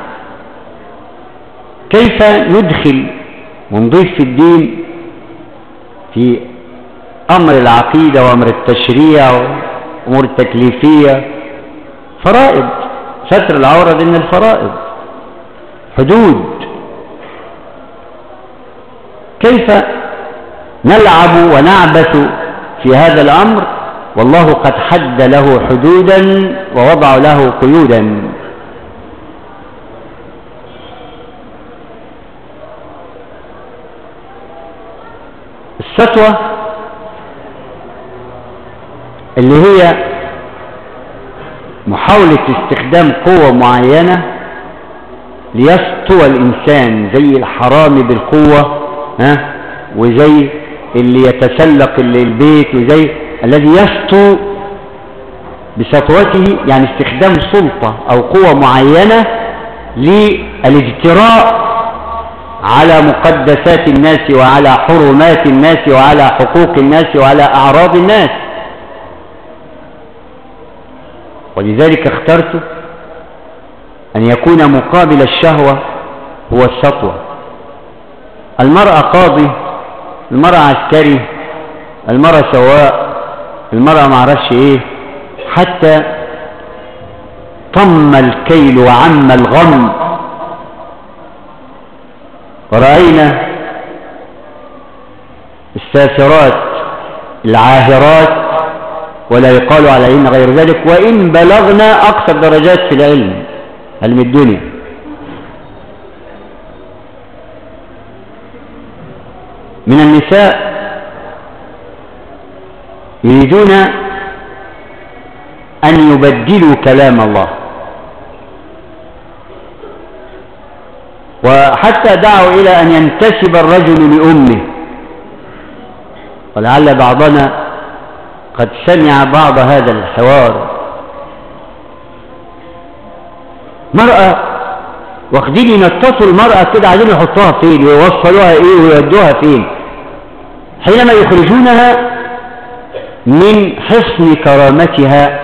كيف ندخل ونضيف في الدين في أمر العقيدة وأمر التشريع وأمور التكليفية؟ فرائض، ستر العورة دي من الفرائض، حدود. كيف نلعب ونعبث في هذا الأمر والله قد حد له حدودا ووضع له قيودا؟ السطوة اللي هي محاولة استخدام قوة معينة ليسطو الإنسان، زي الحرامي بالقوة وزي اللي يتسلق البيت، وزي الذي يسطو بسطوته، يعني استخدام سلطة أو قوة معينة للاجتراء على مقدسات الناس وعلى حرمات الناس وعلى حقوق الناس وعلى أعراض الناس. ولذلك اخترت أن يكون مقابل الشهوة هو السطوة. المرأة قاضي، المرأة عسكري، المرأة سواق، المرأة معرفش ايه، حتى طم الكيل وعم الغم. ورأينا السافرات العاهرات ولا يقال عليهن غير ذلك، وإن بلغنا أقصى الدرجات في العلم، علم الدنيا. من النساء يريدون أن يبدلوا كلام الله، وحتى دعوا إلى أن ينتسب الرجل لأمه. ولعل بعضنا قد سمع بعض هذا الحوار. مرأة واخدين ينططوا المرأة كده، عايزين يحطوها فين ويوصلوها ايه ويودوها فين، حينما يخرجونها من حصن كرامتها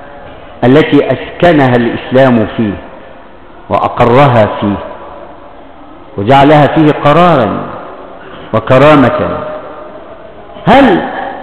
التي أسكنها الإسلام فيه وأقرها فيه. وجعلها فيه قرارا وكرامة. هل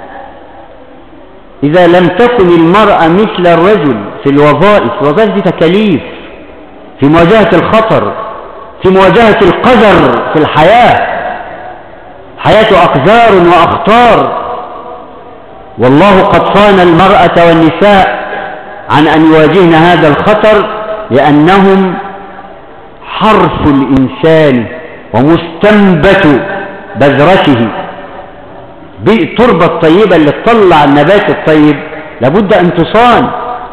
إذا لم تكن المرأة مثل الرجل في الوظائف دي تكاليف في مواجهة الخطر، في مواجهة القدر في الحياة، حياة أقدار وأخطار، والله قد صان المرأة والنساء عن أن يواجهن هذا الخطر، لأنهم حرث الإنسان ومستنبت بذرته. بالتربة الطيبة اللي تطلع النبات الطيب لابد أن تصان.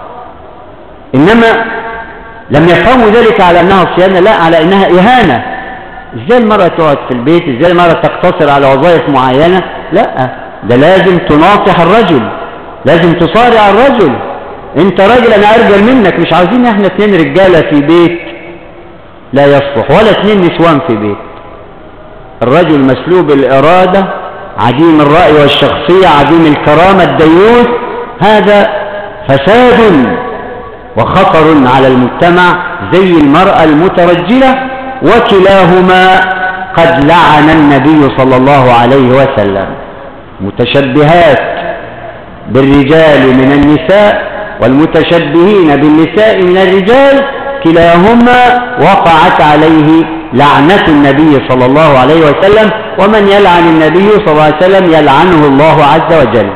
إنما لم يفهموا ذلك على أنها صيانة، لا، على أنها إهانة. إزاي المرأة تقعد في البيت؟ إزاي المرأة تقتصر على وظائف معينة؟ لا، ده لازم تناصح الرجل، لازم تصارع الرجل. انت راجل، انا ارجل منك. مش عاوزين احنا 2 رجالة في بيت لا يصلح، ولا 2 نسوان في بيت. الرجل مسلوب الارادة، عديم الرأي والشخصية، عديم الكرامة، الديوث، هذا فساد وخطر على المجتمع زي المرأة المترجلة، وكلاهما قد لعن النبي صلى الله عليه وسلم. متشبهات بالرجال من النساء والمتشبهين بالنساء من الرجال، كلاهما وقعت عليه لعنة النبي صلى الله عليه وسلم، ومن يلعن النبي صلى الله عليه وسلم يلعنه الله عز وجل.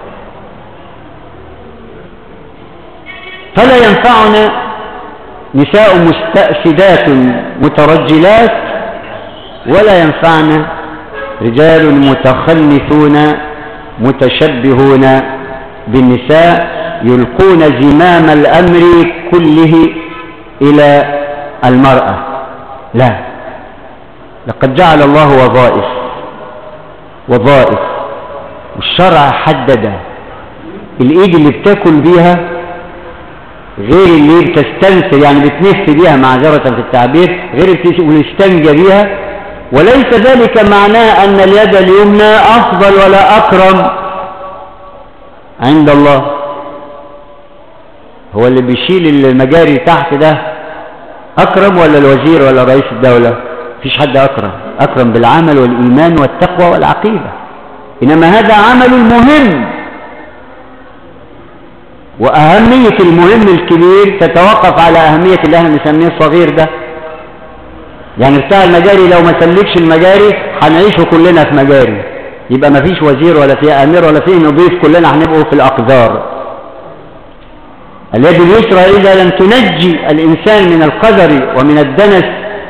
فلا ينفعنا نساء مستأسدات مترجلات، ولا ينفعنا رجال متخنثون متشبهون بالنساء يلقون زمام الأمر كله إلى المرأة. لا، لقد جعل الله وظائف، والشرع حدد. الإيد اللي بتاكل بيها غير اللي بتستنسر، يعني بتنف بيها معذرة في التعبير، غير اللي بتستنجى بيها. وليس ذلك معناه أن اليد اليمنى أفضل ولا أكرم عند الله. هو اللي بيشيل المجاري تحت ده أكرم ولا الوزير ولا رئيس الدولة؟ مفيش حد أكرم بالعمل والإيمان والتقوى والعقيدة. إنما هذا عمل مهم، وأهمية المهم الكبير تتوقف على أهمية اللي احنا بنسميه الصغير ده. يعني بتاع المجاري لو ما سلكش المجاري هنعيشه كلنا في مجاري، يبقى ما فيش وزير ولا فيه أمير ولا فيه نضيف، كلنا هنبقوا في الأقذار. اليد اليسرى إذا لم تنجي الإنسان من القذر ومن الدنس،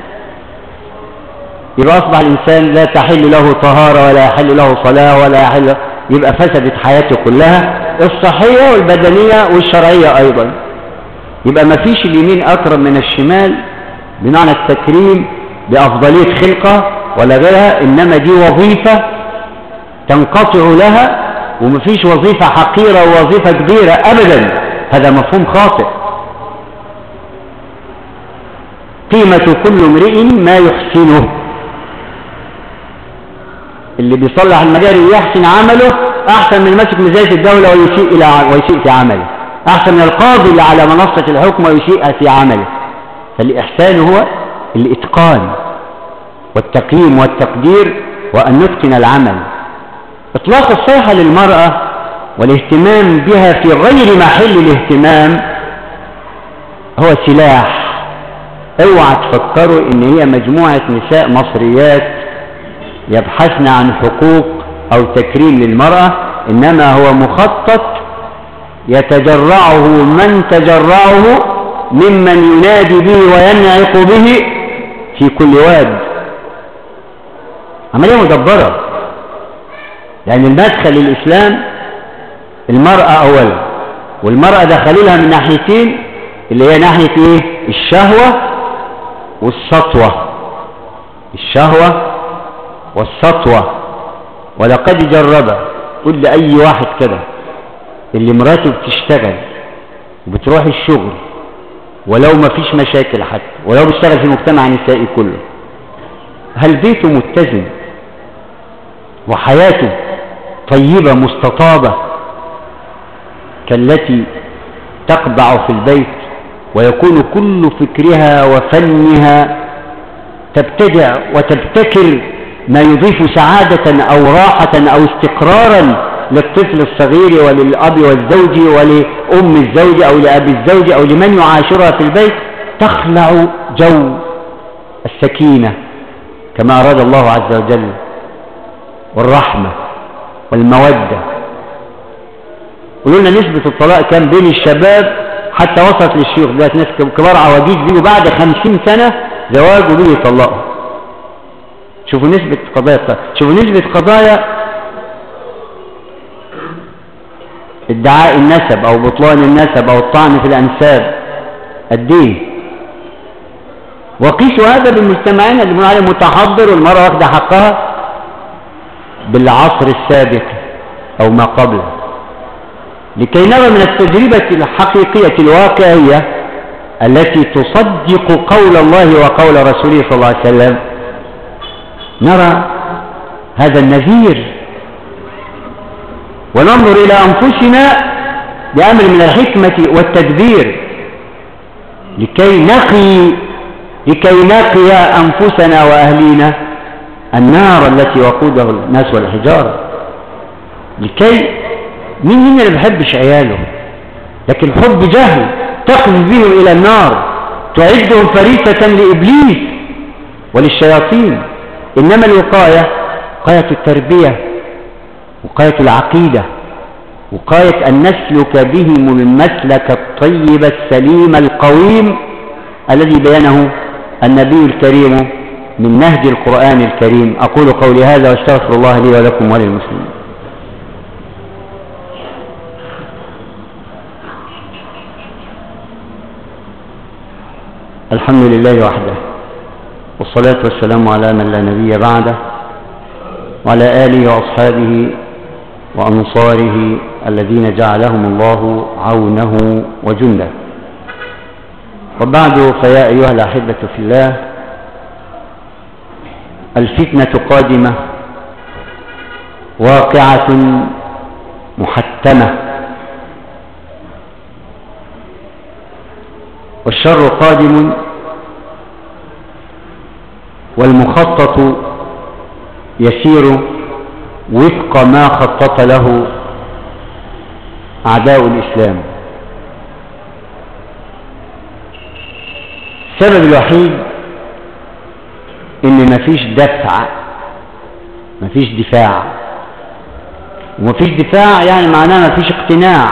يبقى أصبح الإنسان لا تحل له طهارة ولا يحل له صلاة ولا يحل، يبقى فسدت حياته كلها، الصحية والبدنية والشرعية أيضا. يبقى ما فيش اليمين أكرم من الشمال بمعنى التكريم بأفضلية خلقة ولا غيرها، إنما دي وظيفة تنقطع لها، ومفيش وظيفة حقيرة ووظيفة كبيرة أبدا. هذا مفهوم خاطئ. قيمة كل امرئ ما يحسنه. اللي بيصلح المجاري ويحسن عمله أحسن من مسك مزاية الدولة ويسيء في عمله، أحسن من القاضي اللي على منصة الحكم ويسيء في عمله. فالإحسان هو الإتقان والتقييم والتقدير وأن نتقن العمل. إطلاق الصيحة للمرأة والاهتمام بها في غير محل الاهتمام هو سلاح. اوعى تفكروا ان هي مجموعة نساء مصريات يبحثن عن حقوق او تكريم للمرأة، انما هو مخطط يتجرعه من تجرعه ممن ينادي به وينعق به في كل واد. عملية مدبرة. يعني المدخل الإسلام المرأة أولا، والمرأة دخلولها من ناحيتين، اللي هي ناحية إيه؟ الشهوة والسطوة. الشهوة والسطوة. ولقد جرب قل لأي واحد كده اللي مراته بتشتغل وبتروح الشغل ولو ما فيش مشاكل، حتى ولو بيشتغل في مجتمع نسائي كله، هل بيته متزن وحياته طيبة مستطابة كالتي تقبع في البيت ويكون كل فكرها وفنها تبتدع وتبتكر ما يضيف سعادة أو راحة أو استقرارا للطفل الصغير وللأب والزوج ولأم الزوج أو لأب الزوج أو لمن يعاشرها في البيت، تخلع جو السكينة كما أراد الله عز وجل والرحمة والمودة. قلنا نسبة الطلاق كان بين الشباب حتى وصلت للشيوخ، دلوقتي ناس كبار عواجيز بيجوا بعد 50 سنة زواج وبيجوا يطلقوا. شوفوا نسبة قضايا الطلاق، شوفوا نسبة قضايا ادعاء النسب أو بطلان النسب أو الطعن في الأنساب قد ايه. وقيسوا هذا بالمجتمعين اللي بنقول عليه متحضر والمرأة واخدة حقها بالعصر السابق أو ما قبله، لكي نرى من التجربة الحقيقية الواقعية التي تصدق قول الله وقول رسوله صلى الله عليه وسلم، نرى هذا النذير وننظر إلى أنفسنا بأمر من الحكمة والتدبير لكي نقي أنفسنا وأهلينا النار التي وقودها الناس والحجارة. لكي مين اللي ما بيحبش عياله، لكن حب جهل تقذف بهم إلى النار، تعدهم فريسة لإبليس وللشياطين. إنما الوقاية وقاية التربية، وقاية العقيدة، وقاية أن نسلك بهم المسلك الطيب السليم القويم الذي بيانه النبي الكريم من نهج القرآن الكريم. أقول قولي هذا واستغفر الله لي ولكم وللمسلمين. الحمد لله وحده، والصلاة والسلام على من لا نبي بعده، وعلى آله وأصحابه وأنصاره الذين جعلهم الله عونه وجنده. وبعد، فيا أيها الأحبة في الله، الفتنة قادمة واقعة محتمة، والشر قادم، والمخطط يسير وفق ما خطط له أعداء الإسلام. السبب الوحيد إن مفيش دفع، مفيش دفاع، ومفيش دفاع يعني معناه مفيش اقتناع،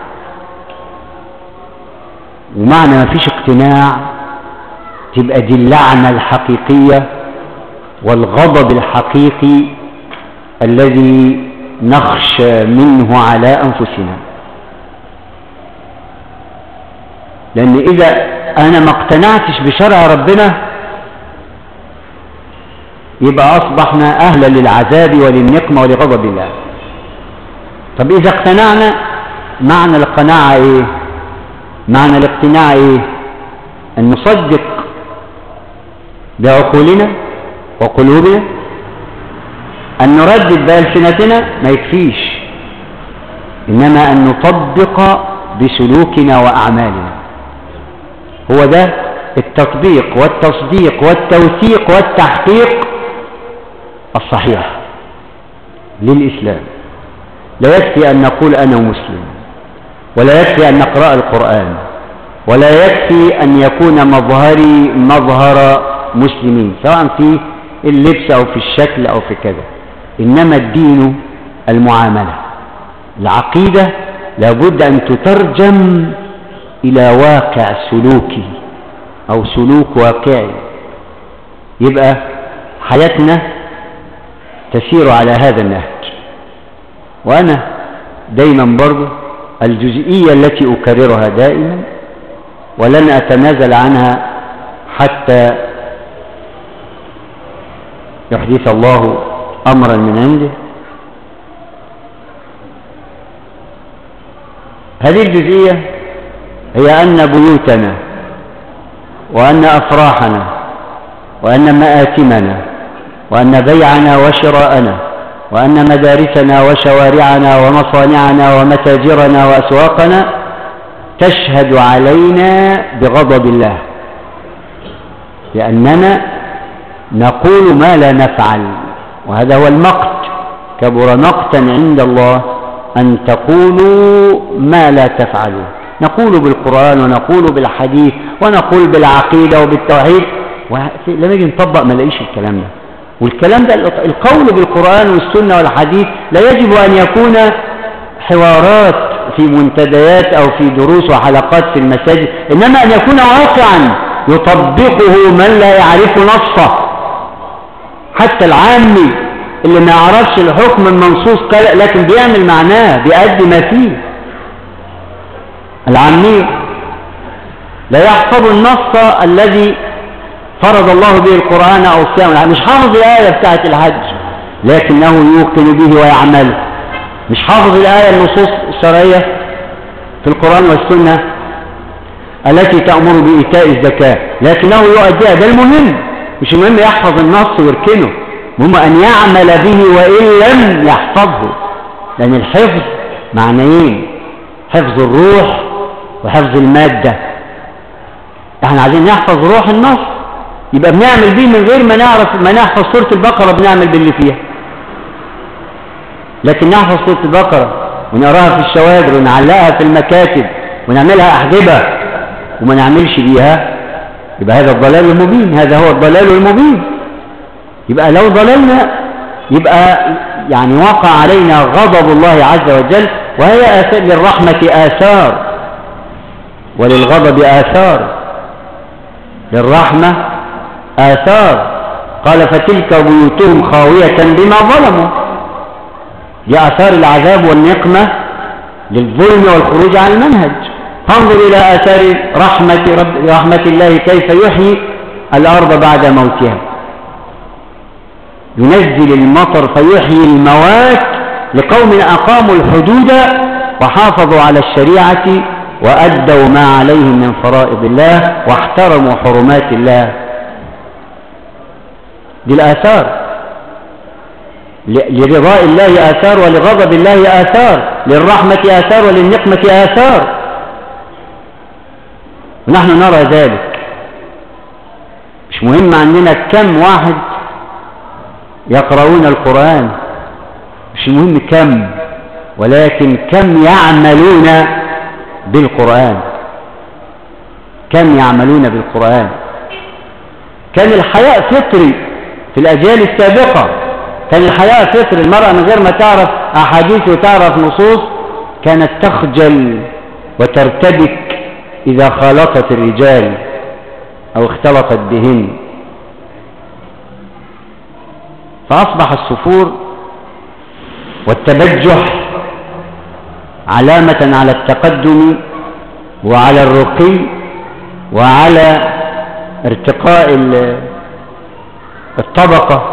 ومعنى مفيش اقتناع تبقى دي اللعنة الحقيقية والغضب الحقيقي الذي نخشى منه على أنفسنا. لأن إذا أنا ما اقتنعتش بشرع ربنا يبقى أصبحنا أهلا للعذاب وللنقمة ولغضب الله. طب إذا اقتنعنا، معنى القناعة إيه؟ معنى الاقتناع إيه؟ أن نصدق بعقولنا وقلوبنا، أن نردد بألسنتنا ما يكفيش، إنما أن نطبق بسلوكنا وأعمالنا. هو ده التطبيق والتصديق والتوثيق والتحقيق الصحيح للإسلام. لا يكفي أن نقول أنا مسلم، ولا يكفي أن نقرأ القرآن، ولا يكفي أن يكون مظهري مظهر مسلمين سواء في اللبس أو في الشكل أو في كذا. إنما الدين المعاملة، العقيدة لابد أن تترجم إلى واقع سلوكي أو سلوك واقعي، يبقى حياتنا تسير على هذا النهج. وأنا دايما برضو الجزئية التي أكررها دائما ولن أتنازل عنها حتى يحدث الله أمرا من عنده، هذه الجزئية هي أن بيوتنا وأن أفراحنا وأن مآتمنا وأن بيعنا وشراءنا وأن مدارسنا وشوارعنا ومصانعنا ومتاجرنا وأسواقنا تشهد علينا بغضب الله، لأننا نقول ما لا نفعل، وهذا هو المقت. كبر مقتا عند الله أن تقولوا ما لا تفعلوا. نقول بالقرآن ونقول بالحديث ونقول بالعقيدة وبالتوحيد، لما نيجي نطبق ما نلاقيش الكلام ده. والكلام ده القول بالقرآن والسنة والحديث لا يجب أن يكون حوارات في منتديات أو في دروس وحلقات في المساجد، إنما أن يكون واقعا يطبقه من لا يعرف نصه. حتى العامي اللي ما يعرفش الحكم المنصوص لكن بيعمل معناه، بيأدي ما فيه. العامي لا يحفظ النص الذي فرض الله به القرآن أو الصيام، مش حافظ الآية بتاعت الحج لكنه يوقن به ويعمل. مش حافظ الآية النصوص الشرعية في القرآن والسنة التي تأمر بإيتاء الزكاة لكنه يؤديها. ده المهم، مش المهم يحفظ النص ويركنه، المهم أن يعمل به وإن لم يحفظه. لأن الحفظ معنيين، حفظ الروح وحفظ المادة. احنا عايزين نحفظ روح النص، يبقى بنعمل بيه من غير ما نحفظ سورة البقرة، بنعمل باللي فيها. لكن نحفظ سورة البقرة ونقراها في الشوادر ونعلقها في المكاتب ونعملها أحزبة وما نعملش بيها، يبقى هذا الضلال المبين. هذا هو الضلال المبين. يبقى لو ضللنا يبقى يعني وقع علينا غضب الله عز وجل، وهي للرحمة آثار وللغضب آثار. للرحمة آثار، قال فتلك بيوتهم خاوية بما ظلموا. دي آثار العذاب والنقمة للظلم والخروج عن المنهج. فانظر إلى آثار رحمة الله كيف يحيي الأرض بعد موتها. ينزل المطر فيحيي الموات لقوم أقاموا الحدود وحافظوا على الشريعة وأدوا ما عليهم من فرائض الله واحترموا حرمات الله. دي الآثار. لرضاء الله آثار ولغضب الله آثار، للرحمة آثار وللنقمة آثار، ونحن نرى ذلك. مش مهم عندنا كم واحد يقرؤون القرآن، مش مهم كم، ولكن كم يعملون بالقرآن. كم يعملون بالقرآن. كان الحياء فطري في الأجيال السابقة، كان الحياء فطري. المرأة من غير ما تعرف أحاديث وتعرف نصوص كانت تخجل وترتبك إذا خالطت الرجال أو اختلطت بهن. فأصبح السفور والتبجح علامة على التقدم وعلى الرقي وعلى ارتقاء الطبقة.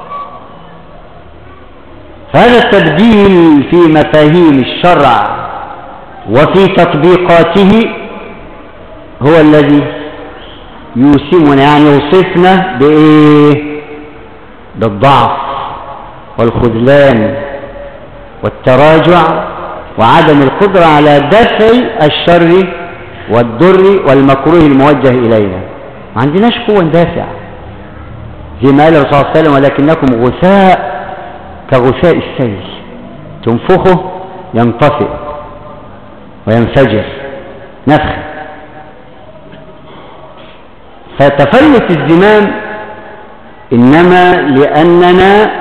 فهذا التبديل في مفاهيم الشرع وفي تطبيقاته هو الذي يوسمنا، يعني يوصفنا بإيه؟ بالضعف والخذلان والتراجع وعدم القدرة على دفع الشر والضر والمكروه الموجه إلينا. ما عندناش قوة ندافع، زي ما قال الرسول صلى الله عليه وسلم ولكنكم غثاء كغثاء السيل، تنفخه ينطفئ وينفجر نفخ. فتفلت الزمام إنما لأننا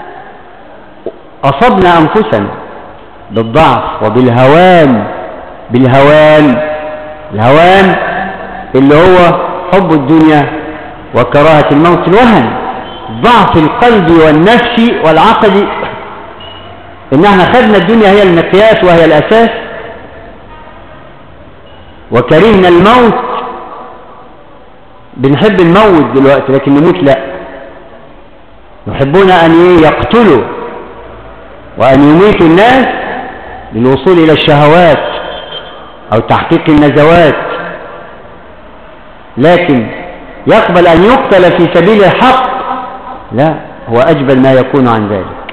أصبنا أنفسنا بالضعف وبالهوان. الهوان اللي هو حب الدنيا وكراهة الموت، الوهن، ضعف القلب والنفس والعقل. إن احنا خدنا الدنيا هي المقياس وهي الأساس، وكرهنا الموت. بنحب الموت دلوقتي لكن نموت لا. يحبون أن يقتلوا وأن يميتوا الناس للوصول إلى الشهوات أو تحقيق النزوات، لكن يقبل أن يقتل في سبيل الحق لا، هو أجبل ما يكون عن ذلك.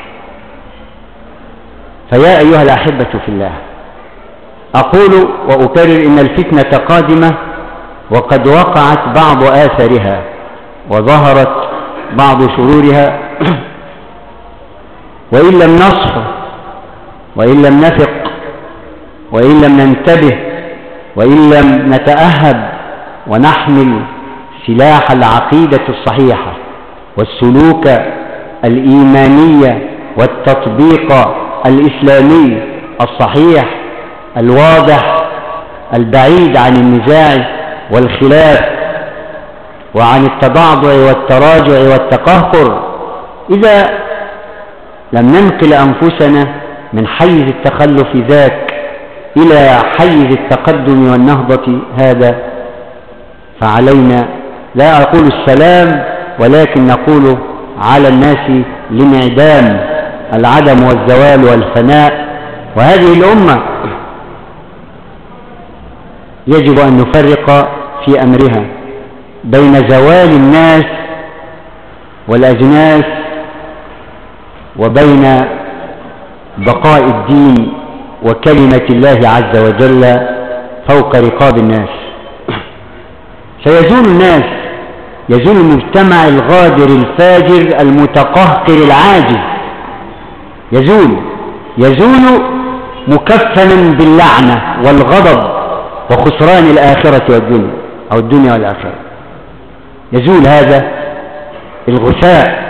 فيا أيها الأحبة في الله، أقول وأكرر إن الفتنة قادمة وقد وقعت بعض آثارها وظهرت بعض شرورها. وإن لم نصحى وإن لم نثق وإن لم ننتبه وإن لم نتأهب ونحمل سلاح العقيدة الصحيحة والسلوك الإيمانية والتطبيق الإسلامي الصحيح الواضح البعيد عن النزاع والخلاف وعن التضعضع والتراجع والتقهقر، إذا لم ننقل أنفسنا من حيز التخلف ذاك إلى حيز التقدم والنهضة هذا، فعلينا لا أقول السلام ولكن نقول على الناس الانعدام، العدم والزوال والفناء. وهذه الأمة يجب أن نفرق في أمرها بين زوال الناس والأجناس وبين بقاء الدين وكلمة الله عز وجل فوق رقاب الناس. سيزول الناس، يزول المجتمع الغادر الفاجر المتقهقر العاجز، يزول مكفنا باللعنة والغضب وخسران الآخرة والدنيا أو الدنيا والآخرة. يزول هذا الغثاء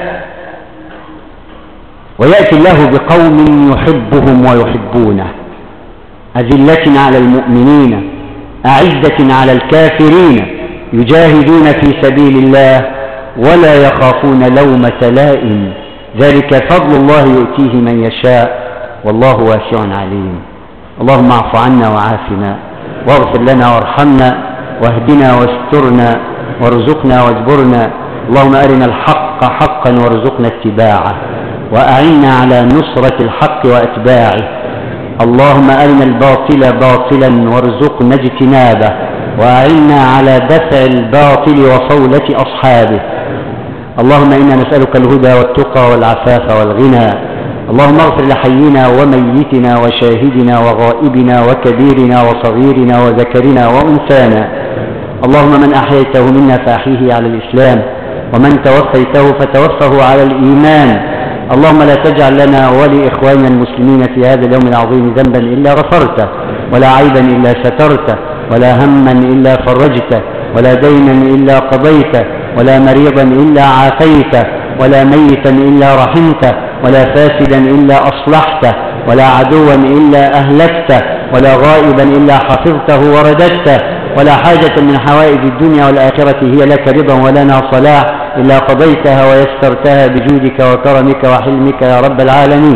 ويأتي الله بقوم يحبهم ويحبونه، أذلة على المؤمنين أعزة على الكافرين يجاهدون في سبيل الله ولا يخافون لومة لائم، ذلك فضل الله يؤتيه من يشاء والله واسع عليم. اللهم اعف عنا وعافنا واغفر لنا وارحمنا واهدنا واسترنا وارزقنا واجبرنا. اللهم أرنا الحق حقا وارزقنا اتباعه وأعنا على نصرة الحق وأتباعه. اللهم أرنا الباطل باطلا وارزقنا اجتنابه وأعنا على دفع الباطل وصولة أصحابه. اللهم إنا نسألك الهدى والتقى والعفاف والغنى. اللهم اغفر لحينا وميتنا وشاهدنا وغائبنا وكبيرنا وصغيرنا وذكرنا وأنثانا. اللهم من أحييته منا فأحيه على الإسلام ومن توفيته فتوفه على الإيمان. اللهم لا تجعل لنا ولإخواننا المسلمين في هذا اليوم العظيم ذنبا إلا غفرته ولا عيبا إلا سترته ولا هما إلا فرجته ولا دينا إلا قضيته ولا مريضا إلا عافيته ولا ميتا إلا رحمته ولا فاسدا إلا أصلحته ولا عدوا إلا أهلكته ولا غائبا إلا حفظته ورددته ولا حاجة من حوائج الدنيا والآخرة هي لك رضا ولنا صلاح إلا قضيتها ويسرتها بجودك وكرمك وحلمك يا رب العالمين.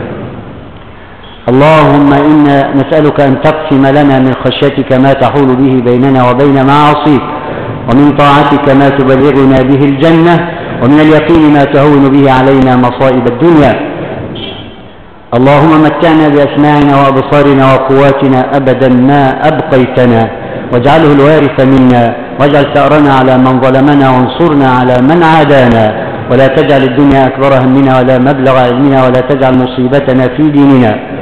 اللهم إنا نسألك أن تقسم لنا من خشيتك ما تحول به بيننا وبين معاصيك ومن طاعتك ما تبلغنا به الجنة ومن اليقين ما تهون به علينا مصائب الدنيا. اللهم متعنا بأسماعنا وأبصارنا وقواتنا أبدا ما أبقيتنا واجعله الوارث منا واجعل ثأرنا على من ظلمنا وانصرنا على من عادانا ولا تجعل الدنيا أكبر همنا ولا مبلغ علمنا ولا تجعل مصيبتنا في ديننا.